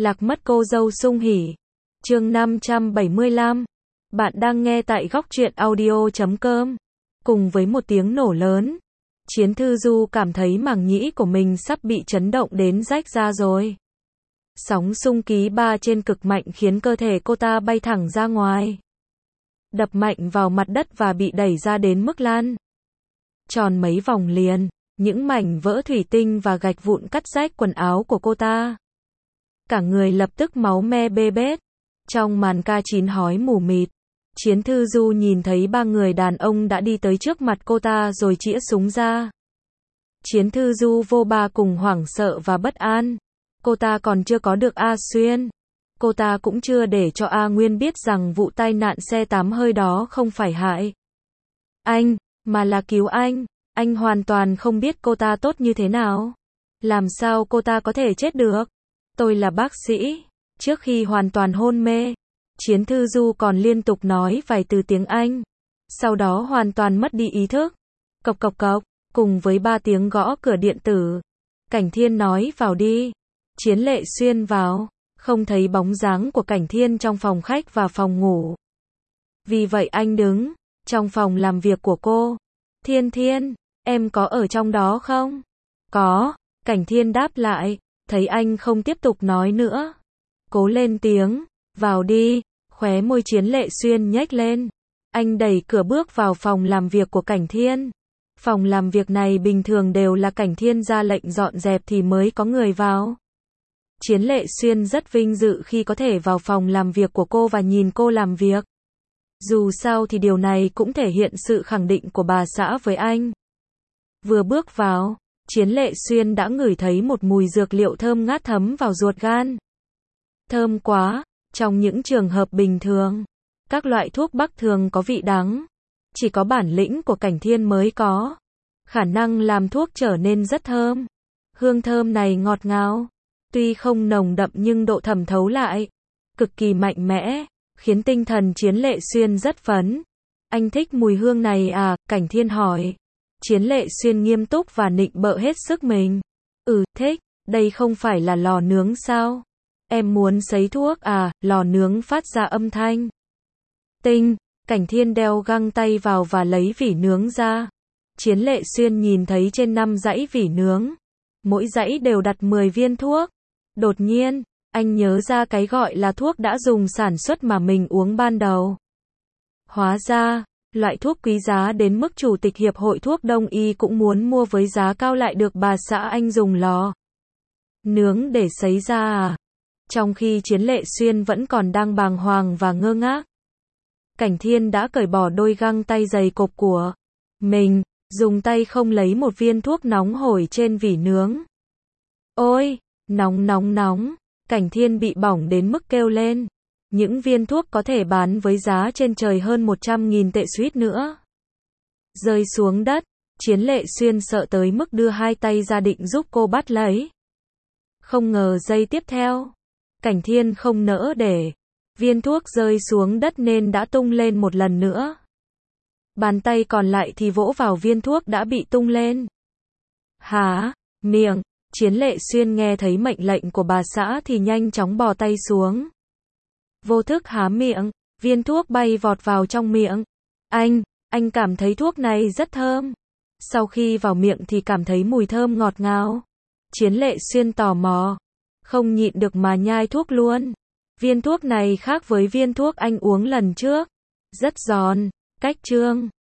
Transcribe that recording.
Lạc mất cô dâu sung hỉ. Chương 575. Bạn đang nghe tại góc truyện audio.com. Cùng với một tiếng nổ lớn, Chiến Thư Du cảm thấy màng nhĩ của mình sắp bị chấn động đến rách ra rồi. Sóng xung ký 3 trên cực mạnh khiến cơ thể cô ta bay thẳng ra ngoài, đập mạnh vào mặt đất và bị đẩy ra đến mức lan tròn mấy vòng liền. Những mảnh vỡ thủy tinh và gạch vụn cắt rách quần áo của cô ta. Cả người lập tức máu me bê bết. Trong màn ca chín hói mù mịt, Chiến Thư Du nhìn thấy 3 người đàn ông đã đi tới trước mặt cô ta rồi chĩa súng ra. Chiến Thư Du vô ba cùng hoảng sợ và bất an. Cô ta còn chưa có được A Xuyên. Cô ta cũng chưa để cho A Nguyên biết rằng vụ tai nạn xe 8 hơi đó không phải hại anh, mà là cứu anh. Anh hoàn toàn không biết cô ta tốt như thế nào. Làm sao cô ta có thể chết được? Tôi là bác sĩ. Trước khi hoàn toàn hôn mê, Chiến Thư Du còn liên tục nói vài từ tiếng Anh. Sau đó hoàn toàn mất đi ý thức. Cộc cộc cộc, cùng với 3 tiếng gõ cửa điện tử. Cảnh Thiên nói vào đi. Chiến Lệ Xuyên vào, không thấy bóng dáng của Cảnh Thiên trong phòng khách và phòng ngủ. Vì vậy anh đứng trong phòng làm việc của cô. Thiên Thiên, em có ở trong đó không? Có, Cảnh Thiên đáp lại, thấy anh không tiếp tục nói nữa. Cố lên tiếng, vào đi, khóe môi Chiến Lệ Xuyên nhếch lên. Anh đẩy cửa bước vào phòng làm việc của Cảnh Thiên. Phòng làm việc này bình thường đều là Cảnh Thiên ra lệnh dọn dẹp thì mới có người vào. Chiến Lệ Xuyên rất vinh dự khi có thể vào phòng làm việc của cô và nhìn cô làm việc. Dù sao thì điều này cũng thể hiện sự khẳng định của bà xã với anh. Vừa bước vào, Chiến Lệ Xuyên đã ngửi thấy một mùi dược liệu thơm ngát thấm vào ruột gan. Thơm quá, trong những trường hợp bình thường, các loại thuốc bắc thường có vị đắng. Chỉ có bản lĩnh của Cảnh Thiên mới có khả năng làm thuốc trở nên rất thơm. Hương thơm này ngọt ngào, tuy không nồng đậm nhưng độ thẩm thấu lại cực kỳ mạnh mẽ, khiến tinh thần Chiến Lệ Xuyên rất phấn. Anh thích mùi hương này à? Cảnh Thiên hỏi. Chiến Lệ Xuyên nghiêm túc và nịnh bợ hết sức mình. Thích, đây không phải là lò nướng sao? Em muốn sấy thuốc à? Lò nướng phát ra âm thanh tinh. Cảnh Thiên đeo găng tay vào và lấy vỉ nướng ra. Chiến Lệ Xuyên nhìn thấy trên 5 dãy vỉ nướng. Mỗi dãy đều đặt 10 viên thuốc. Đột nhiên, anh nhớ ra cái gọi là thuốc đã dùng sản xuất mà mình uống ban đầu. Hóa ra, loại thuốc quý giá đến mức Chủ tịch Hiệp hội Thuốc Đông y cũng muốn mua với giá cao lại được bà xã anh dùng lò nướng để sấy ra à? Trong khi Chiến Lệ Xuyên vẫn còn đang bàng hoàng và ngơ ngác, Cảnh Thiên đã cởi bỏ đôi găng tay dày cộp của mình, dùng tay không lấy một viên thuốc nóng hổi trên vỉ nướng. Ôi, nóng nóng nóng, Cảnh Thiên bị bỏng đến mức kêu lên. Những viên thuốc có thể bán với giá trên trời hơn 100.000 tệ suýt nữa rơi xuống đất. Chiến Lệ Xuyên sợ tới mức đưa 2 tay ra định giúp cô bắt lấy. Không ngờ giây tiếp theo, Cảnh Thiên không nỡ để viên thuốc rơi xuống đất nên đã tung lên một lần nữa. Bàn tay còn lại thì vỗ vào viên thuốc đã bị tung lên. Hả? Miệng. Chiến Lệ Xuyên nghe thấy mệnh lệnh của bà xã thì nhanh chóng bò tay xuống. Vô thức há miệng, viên thuốc bay vọt vào trong miệng. Anh cảm thấy thuốc này rất thơm. Sau khi vào miệng thì cảm thấy mùi thơm ngọt ngào. Chiến Lệ Xuyên tò mò, không nhịn được mà nhai thuốc luôn. Viên thuốc này khác với viên thuốc anh uống lần trước. Rất giòn, cách chương.